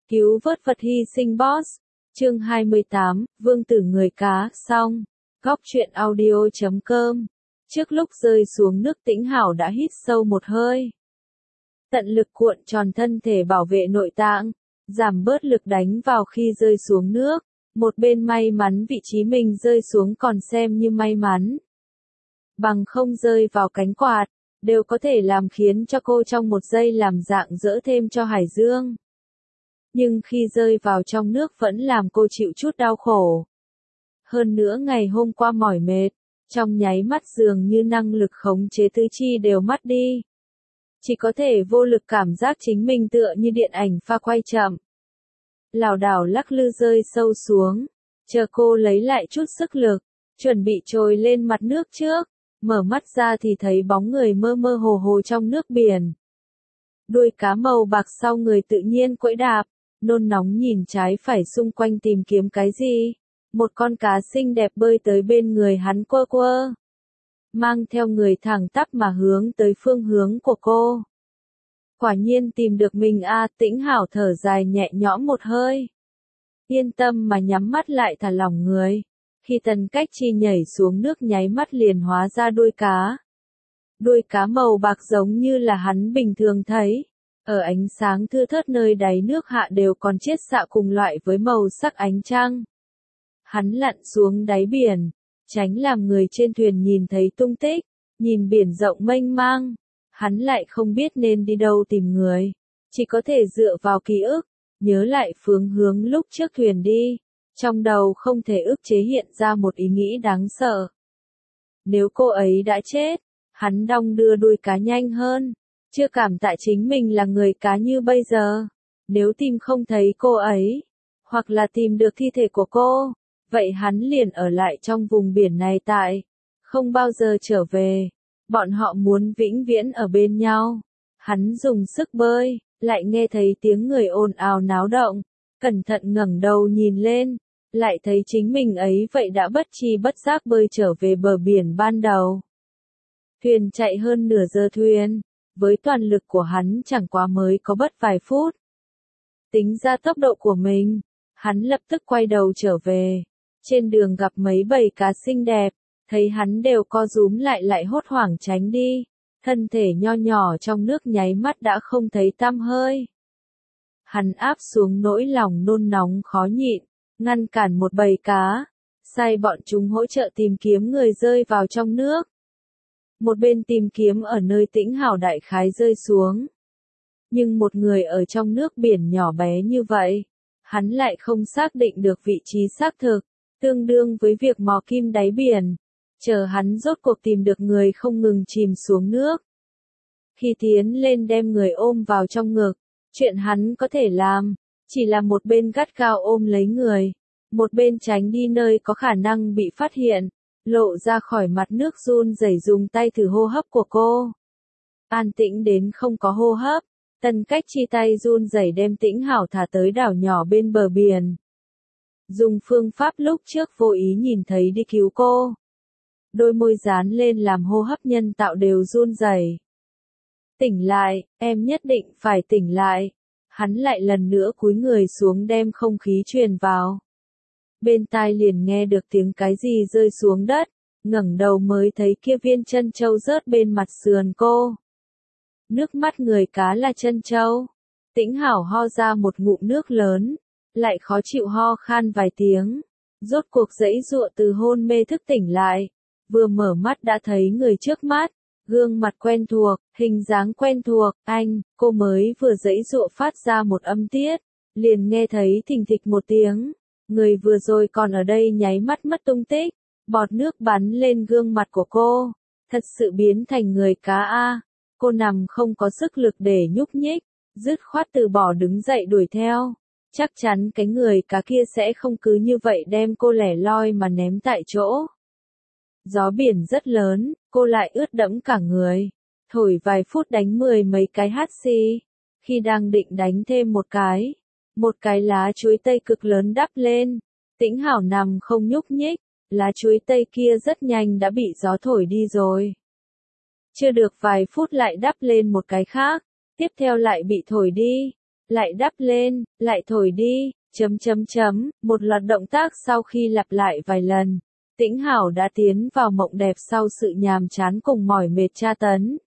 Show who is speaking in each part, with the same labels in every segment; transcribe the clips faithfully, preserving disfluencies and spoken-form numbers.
Speaker 1: Cứu vớt vật hy sinh boss. Chương hai mươi tám, Vương tử người cá, xong. Góc truyện audio chấm com. Trước lúc rơi xuống nước Tĩnh Hảo đã hít sâu một hơi. Tận lực cuộn tròn thân thể bảo vệ nội tạng, giảm bớt lực đánh vào khi rơi xuống nước. Một bên may mắn vị trí mình rơi xuống còn xem như may mắn. Bằng không rơi vào cánh quạt, đều có thể làm khiến cho cô trong một giây làm dạng dỡ thêm cho Hải Dương. Nhưng khi rơi vào trong nước vẫn làm cô chịu chút đau khổ. Hơn nữa ngày hôm qua mỏi mệt, trong nháy mắt dường như năng lực khống chế tứ chi đều mất đi. Chỉ có thể vô lực cảm giác chính mình tựa như điện ảnh pha quay chậm. Lảo đảo lắc lư rơi sâu xuống, chờ cô lấy lại chút sức lực, chuẩn bị trồi lên mặt nước trước, mở mắt ra thì thấy bóng người mơ mơ hồ hồ trong nước biển. Đuôi cá màu bạc sau người tự nhiên quẫy đạp, nôn nóng nhìn trái phải xung quanh tìm kiếm cái gì. Một con cá xinh đẹp bơi tới bên người hắn quơ quơ, mang theo người thẳng tắp mà hướng tới phương hướng của cô. Quả nhiên tìm được mình a, à, Tĩnh Hảo thở dài nhẹ nhõm một hơi. Yên tâm mà nhắm mắt lại thả lỏng người. Khi Tần Cách Chi nhảy xuống nước nháy mắt liền hóa ra đuôi cá. Đuôi cá màu bạc giống như là hắn bình thường thấy. Ở ánh sáng thưa thớt nơi đáy nước hạ đều còn chiết xạ cùng loại với màu sắc ánh trăng. Hắn lặn xuống đáy biển, tránh làm người trên thuyền nhìn thấy tung tích, nhìn biển rộng mênh mang. Hắn lại không biết nên đi đâu tìm người, chỉ có thể dựa vào ký ức, nhớ lại phương hướng lúc trước thuyền đi. Trong đầu không thể ức chế hiện ra một ý nghĩ đáng sợ. Nếu cô ấy đã chết, hắn đong đưa đuôi cá nhanh hơn, chưa cảm tạ chính mình là người cá như bây giờ. Nếu tìm không thấy cô ấy, hoặc là tìm được thi thể của cô, vậy hắn liền ở lại trong vùng biển này tại, không bao giờ trở về. Bọn họ muốn vĩnh viễn ở bên nhau. Hắn dùng sức bơi, lại nghe thấy tiếng người ồn ào náo động, cẩn thận ngẩng đầu nhìn lên, lại thấy chính mình ấy vậy đã bất tri bất giác bơi trở về bờ biển ban đầu. Thuyền chạy hơn nửa giờ thuyền, với toàn lực của hắn chẳng quá mới có bất vài phút. Tính ra tốc độ của mình, hắn lập tức quay đầu trở về. Trên đường gặp mấy bầy cá xinh đẹp, thấy hắn đều co rúm lại lại hốt hoảng tránh đi, thân thể nho nhỏ trong nước nháy mắt đã không thấy tăm hơi. Hắn áp xuống nỗi lòng nôn nóng khó nhịn, ngăn cản một bầy cá, sai bọn chúng hỗ trợ tìm kiếm người rơi vào trong nước. Một bên tìm kiếm ở nơi Tĩnh Hảo đại khái rơi xuống. Nhưng một người ở trong nước biển nhỏ bé như vậy, hắn lại không xác định được vị trí xác thực, tương đương với việc mò kim đáy biển. Chờ hắn rốt cuộc tìm được người không ngừng chìm xuống nước. Khi tiến lên đem người ôm vào trong ngực, chuyện hắn có thể làm, chỉ là một bên gắt gao ôm lấy người, một bên tránh đi nơi có khả năng bị phát hiện, lộ ra khỏi mặt nước run rẩy dùng tay thử hô hấp của cô. An tĩnh đến không có hô hấp, Tần Cách Chi tay run rẩy đem Tĩnh Hảo thả tới đảo nhỏ bên bờ biển. Dùng phương pháp lúc trước vô ý nhìn thấy đi cứu cô. Đôi môi dán lên làm hô hấp nhân tạo đều run rẩy. Tỉnh lại, em nhất định phải tỉnh lại. Hắn lại lần nữa cúi người xuống đem không khí truyền vào. Bên tai liền nghe được tiếng cái gì rơi xuống đất, ngẩng đầu mới thấy kia viên trân châu rớt bên mặt sườn cô. Nước mắt người cá là trân châu. Tĩnh Hảo ho ra một ngụm nước lớn, lại khó chịu ho khan vài tiếng. Rốt cuộc giãy giụa từ hôn mê thức tỉnh lại. Vừa mở mắt đã thấy người trước mắt, gương mặt quen thuộc, hình dáng quen thuộc, anh, cô mới vừa giãy giụa phát ra một âm tiết, liền nghe thấy thình thịch một tiếng, người vừa rồi còn ở đây nháy mắt mất tung tích, bọt nước bắn lên gương mặt của cô, thật sự biến thành người cá a. Cô nằm không có sức lực để nhúc nhích, dứt khoát từ bỏ đứng dậy đuổi theo, chắc chắn cái người cá kia sẽ không cứ như vậy đem cô lẻ loi mà ném tại chỗ. Gió biển rất lớn, cô lại ướt đẫm cả người, thổi vài phút đánh mười mấy cái hắt xì. Khi đang định đánh thêm một cái, một cái lá chuối tây cực lớn đắp lên, Tĩnh Hảo nằm không nhúc nhích, lá chuối tây kia rất nhanh đã bị gió thổi đi rồi. Chưa được vài phút lại đắp lên một cái khác, tiếp theo lại bị thổi đi, lại đắp lên, lại thổi đi, chấm chấm chấm, một loạt động tác sau khi lặp lại vài lần, Tĩnh Hảo đã tiến vào mộng đẹp sau sự nhàm chán cùng mỏi mệt tra tấn.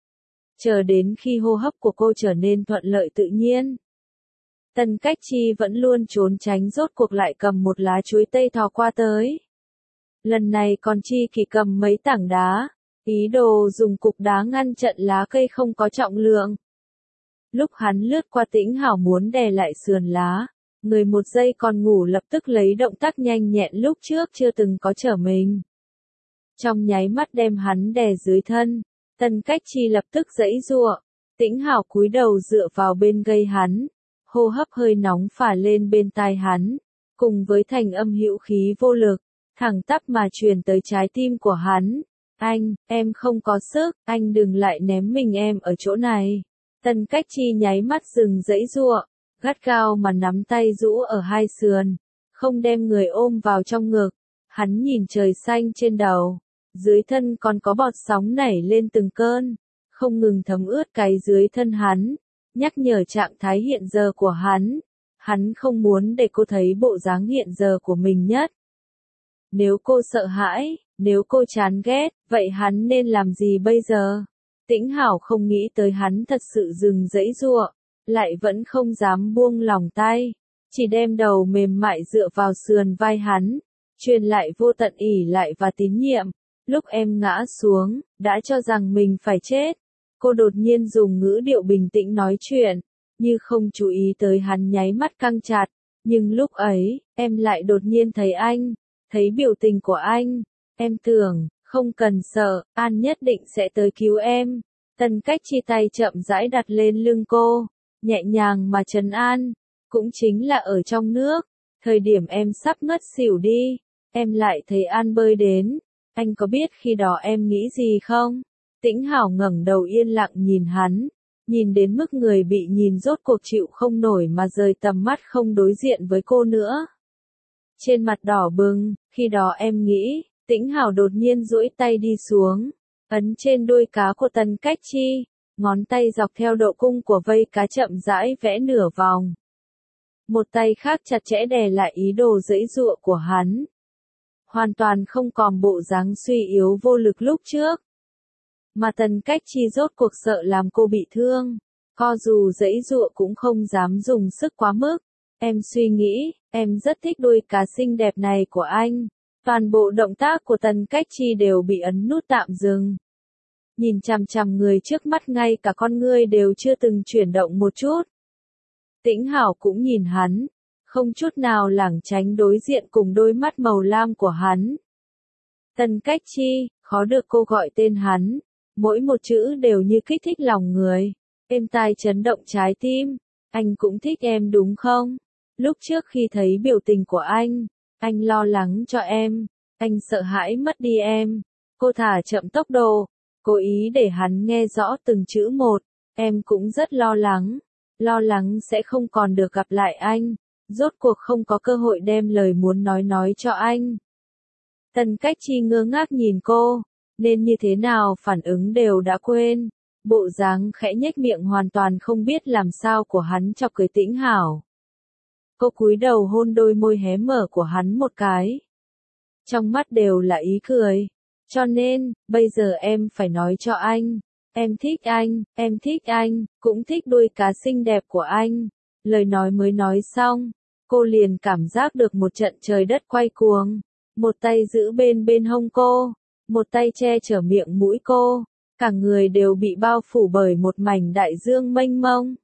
Speaker 1: Chờ đến khi hô hấp của cô trở nên thuận lợi tự nhiên. Tần Cách Chi vẫn luôn trốn tránh rốt cuộc lại cầm một lá chuối tây thò qua tới. Lần này còn Chi Kỳ cầm mấy tảng đá, ý đồ dùng cục đá ngăn chặn lá cây không có trọng lượng. Lúc hắn lướt qua Tĩnh Hảo muốn đè lại sườn lá, người một giây còn ngủ lập tức lấy động tác nhanh nhẹn lúc trước chưa từng có trở mình. Trong nháy mắt đem hắn đè dưới thân, Tần Cách Chi lập tức giãy giụa, Tĩnh Hảo cúi đầu dựa vào bên gây hắn, hô hấp hơi nóng phả lên bên tai hắn, cùng với thành âm hữu khí vô lực, thẳng tắp mà truyền tới trái tim của hắn. Anh, em không có sức, anh đừng lại ném mình em ở chỗ này. Tần Cách Chi nháy mắt dừng giãy giụa, gắt gao mà nắm tay rũ ở hai sườn, không đem người ôm vào trong ngực. Hắn nhìn trời xanh trên đầu, dưới thân còn có bọt sóng nảy lên từng cơn, không ngừng thấm ướt cái dưới thân hắn, nhắc nhở trạng thái hiện giờ của hắn. Hắn không muốn để cô thấy bộ dáng hiện giờ của mình nhất. Nếu cô sợ hãi, nếu cô chán ghét, vậy hắn nên làm gì bây giờ? Tĩnh Hảo không nghĩ tới hắn thật sự dừng giãy giụa, lại vẫn không dám buông lòng tay, chỉ đem đầu mềm mại dựa vào sườn vai hắn, truyền lại vô tận ỷ lại và tín nhiệm. Lúc em ngã xuống, đã cho rằng mình phải chết. Cô đột nhiên dùng ngữ điệu bình tĩnh nói chuyện, như không chú ý tới hắn nháy mắt căng chặt. Nhưng lúc ấy, em lại đột nhiên thấy anh, thấy biểu tình của anh. Em tưởng, không cần sợ, An nhất định sẽ tới cứu em. Tần Cách Chi tay chậm rãi đặt lên lưng cô, nhẹ nhàng mà trấn an. Cũng chính là ở trong nước, thời điểm em sắp ngất xỉu đi, em lại thấy An bơi đến. Anh có biết khi đó em nghĩ gì không? Tĩnh Hảo ngẩng đầu yên lặng nhìn hắn, nhìn đến mức người bị nhìn rốt cuộc chịu không nổi mà rời tầm mắt không đối diện với cô nữa. Trên mặt đỏ bừng, khi đó em nghĩ, Tĩnh Hảo đột nhiên duỗi tay đi xuống, ấn trên đuôi cá của Tần Cách Chi, ngón tay dọc theo độ cung của vây cá chậm rãi vẽ nửa vòng. Một tay khác chặt chẽ đè lại ý đồ giãy giụa của hắn. Hoàn toàn không còn bộ dáng suy yếu vô lực lúc trước. Mà Tần Cách Chi rốt cuộc sợ làm cô bị thương, co dù giãy giụa cũng không dám dùng sức quá mức. Em suy nghĩ, em rất thích đuôi cá xinh đẹp này của anh. Toàn bộ động tác của Tần Cách Chi đều bị ấn nút tạm dừng. Nhìn chằm chằm người trước mắt ngay cả con ngươi đều chưa từng chuyển động một chút. Tĩnh Hảo cũng nhìn hắn, không chút nào lảng tránh đối diện cùng đôi mắt màu lam của hắn. Tần Cách Chi, khó được cô gọi tên hắn, mỗi một chữ đều như kích thích lòng người, êm tai chấn động trái tim. Anh cũng thích em đúng không? Lúc trước khi thấy biểu tình của anh, anh lo lắng cho em, anh sợ hãi mất đi em. Cô thả chậm tốc độ, cố ý để hắn nghe rõ từng chữ một. Em cũng rất lo lắng, lo lắng sẽ không còn được gặp lại anh, rốt cuộc không có cơ hội đem lời muốn nói nói cho anh. Tần Cách Chi ngơ ngác nhìn cô, nên như thế nào phản ứng đều đã quên, bộ dáng khẽ nhếch miệng hoàn toàn không biết làm sao của hắn chọc cười Tĩnh Hảo. Cô cúi đầu hôn đôi môi hé mở của hắn một cái. Trong mắt đều là ý cười. Cho nên, bây giờ em phải nói cho anh. Em thích anh, em thích anh, cũng thích đuôi cá xinh đẹp của anh. Lời nói mới nói xong, cô liền cảm giác được một trận trời đất quay cuồng. Một tay giữ bên bên hông cô, một tay che chở miệng mũi cô. Cả người đều bị bao phủ bởi một mảnh đại dương mênh mông.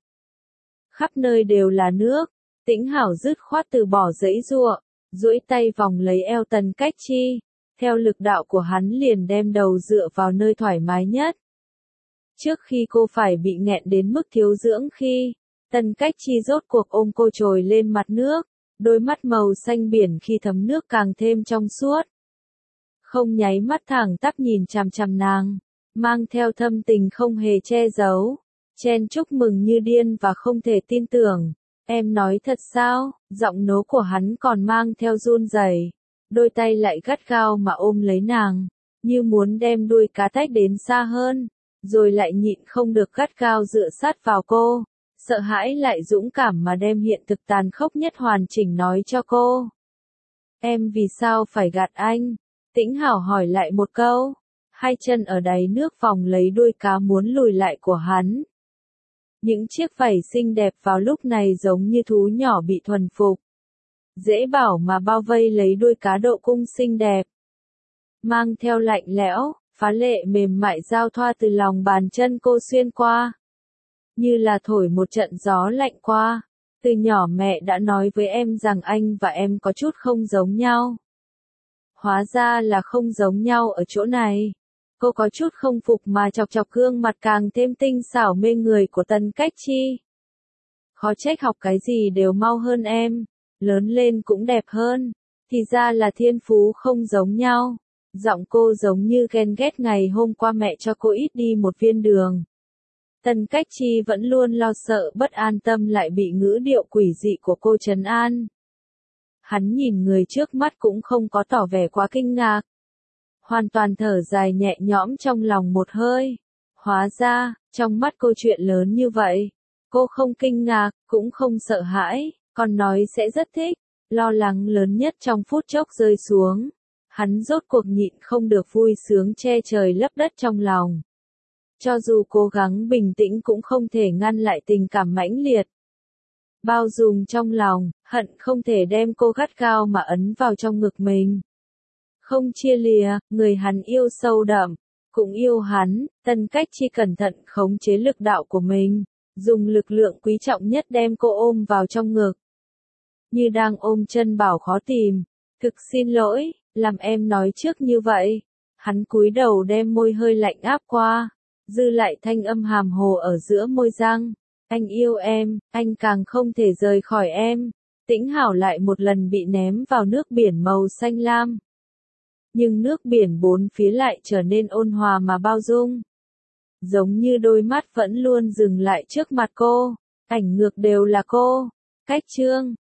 Speaker 1: Khắp nơi đều là nước. Tĩnh Hảo dứt khoát từ bỏ giãy giụa, duỗi tay vòng lấy eo Tần Cách Chi, theo lực đạo của hắn liền đem đầu dựa vào nơi thoải mái nhất. Trước khi cô phải bị nghẹn đến mức thiếu dưỡng khi, Tần Cách Chi rốt cuộc ôm cô trồi lên mặt nước, đôi mắt màu xanh biển khi thấm nước càng thêm trong suốt. Không nháy mắt thẳng tắp nhìn chằm chằm nàng, mang theo thâm tình không hề che giấu, chen chúc mừng như điên và không thể tin tưởng. Em nói thật sao? Giọng nố của hắn còn mang theo run rẩy, đôi tay lại gắt gao mà ôm lấy nàng, như muốn đem đuôi cá tách đến xa hơn, rồi lại nhịn không được gắt gao dựa sát vào cô, sợ hãi lại dũng cảm mà đem hiện thực tàn khốc nhất hoàn chỉnh nói cho cô. Em vì sao phải gạt anh? Tĩnh Hảo hỏi lại một câu, hai chân ở đáy nước vòng lấy đuôi cá muốn lùi lại của hắn. Những chiếc vảy xinh đẹp vào lúc này giống như thú nhỏ bị thuần phục. Dễ bảo mà bao vây lấy đuôi cá độ cung xinh đẹp. Mang theo lạnh lẽo, phá lệ mềm mại giao thoa từ lòng bàn chân cô xuyên qua. Như là thổi một trận gió lạnh qua. Từ nhỏ mẹ đã nói với em rằng anh và em có chút không giống nhau. Hóa ra là không giống nhau ở chỗ này. Cô có chút không phục mà chọc chọc gương mặt càng thêm tinh xảo mê người của Tần Cách Chi. Khó trách học cái gì đều mau hơn em, lớn lên cũng đẹp hơn, thì ra là thiên phú không giống nhau. Giọng cô giống như ghen ghét ngày hôm qua mẹ cho cô ít đi một viên đường. Tần Cách Chi vẫn luôn lo sợ bất an tâm lại bị ngữ điệu quỷ dị của cô trấn an. Hắn nhìn người trước mắt cũng không có tỏ vẻ quá kinh ngạc. Hoàn toàn thở dài nhẹ nhõm trong lòng một hơi. Hóa ra, trong mắt cô chuyện lớn như vậy. Cô không kinh ngạc, cũng không sợ hãi, còn nói sẽ rất thích. Lo lắng lớn nhất trong phút chốc rơi xuống. Hắn rốt cuộc nhịn không được vui sướng che trời lấp đất trong lòng. Cho dù cố gắng bình tĩnh cũng không thể ngăn lại tình cảm mãnh liệt. Bao dung trong lòng, hận không thể đem cô gắt gao mà ấn vào trong ngực mình. Không chia lìa, người hắn yêu sâu đậm, cũng yêu hắn. Tần Cách Chi cẩn thận khống chế lực đạo của mình, dùng lực lượng quý trọng nhất đem cô ôm vào trong ngực. Như đang ôm chân bảo khó tìm. Thực xin lỗi, làm em nói trước như vậy. Hắn cúi đầu đem môi hơi lạnh áp qua, dư lại thanh âm hàm hồ ở giữa môi răng. Anh yêu em, anh càng không thể rời khỏi em. Tĩnh Hảo lại một lần bị ném vào nước biển màu xanh lam. Nhưng nước biển bốn phía lại trở nên ôn hòa mà bao dung. Giống như đôi mắt vẫn luôn dừng lại trước mặt cô. Ảnh ngược đều là cô. Cách chương